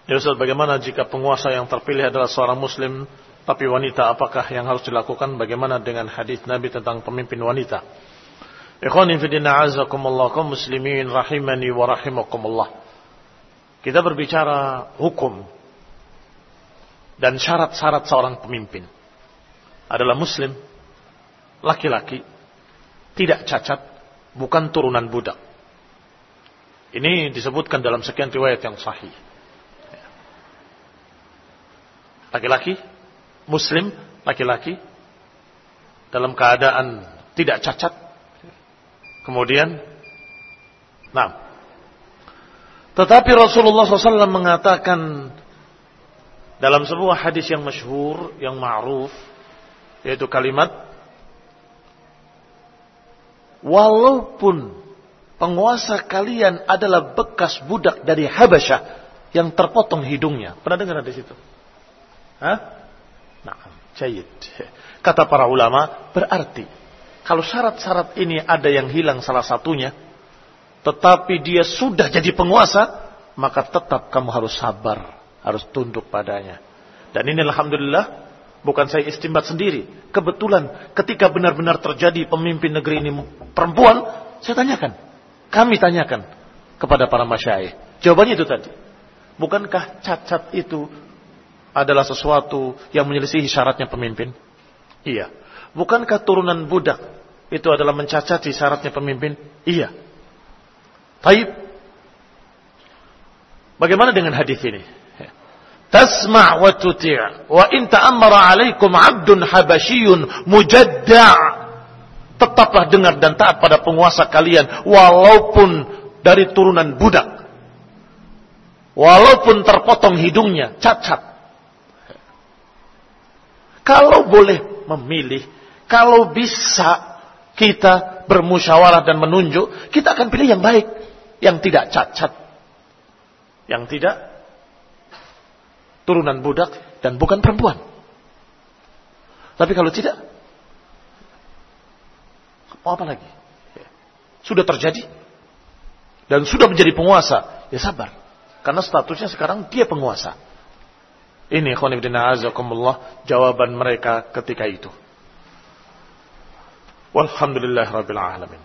Ya Ustaz, bagaimana jika penguasa yang terpilih adalah seorang muslim tapi wanita, apakah yang harus dilakukan? Bagaimana dengan hadis Nabi tentang pemimpin wanita? Ikhwani fi din, a'azakumullah, kaum muslimin rahimani wa rahimakumullah. Kita berbicara hukum dan syarat-syarat seorang pemimpin. Adalah muslim, laki-laki, tidak cacat, bukan turunan budak. Ini disebutkan dalam sekian riwayat yang sahih. Laki-laki, muslim, laki-laki, dalam keadaan tidak cacat. Kemudian, tetapi Rasulullah SAW mengatakan dalam sebuah hadis yang masyhur, yang ma'ruf, yaitu kalimat, walaupun penguasa kalian adalah bekas budak dari Habasyah yang terpotong hidungnya. Pernah dengar di situ? Jayid. Kata para ulama, berarti kalau syarat-syarat ini ada yang hilang salah satunya, tetapi dia sudah jadi penguasa, maka tetap kamu harus sabar, harus tunduk padanya. Dan ini alhamdulillah, bukan saya istimbat sendiri. Kebetulan ketika benar-benar terjadi pemimpin negeri ini perempuan, kami tanyakan kepada para masyayikh. Jawabannya itu tadi. Bukankah cacat itu adalah sesuatu yang menyelisihi syaratnya pemimpin? Iya. Bukankah turunan budak itu adalah mencacati syaratnya pemimpin? Iya. Baik. Bagaimana dengan hadis ini? Tasma' wa tuti' wa in ta'ammara 'alaikum 'abdun habasyiyun mujadda'. Tetaplah dengar dan taat pada penguasa kalian walaupun dari turunan budak. Walaupun terpotong hidungnya, cacat. Kalau boleh memilih, kalau bisa kita bermusyawarah dan menunjuk, kita akan pilih yang baik, yang tidak cacat, yang tidak turunan budak dan bukan perempuan. Tapi kalau tidak, mau apa lagi? Sudah terjadi dan sudah menjadi penguasa, ya sabar, karena statusnya sekarang dia penguasa. Ini ikhwan ibn a'azakumullah jawaban mereka ketika itu. Walhamdulillah rabbil alamin.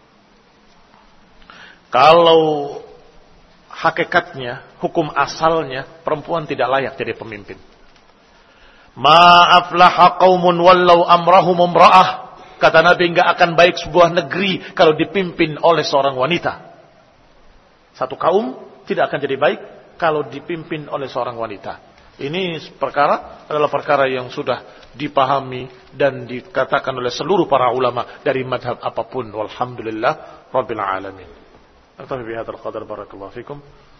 Kalau hakikatnya, hukum asalnya, perempuan tidak layak jadi pemimpin. Ma aflaha qaumun wallau amrahum imra'ah. Kata Nabi, enggak akan baik sebuah negeri kalau dipimpin oleh seorang wanita. Satu kaum tidak akan jadi baik kalau dipimpin oleh seorang wanita. Ini adalah perkara yang sudah dipahami dan dikatakan oleh seluruh para ulama dari madhab apapun. Walhamdulillah rabbil alamin. Aktafi bihadzal qadar, barakallahu fikum.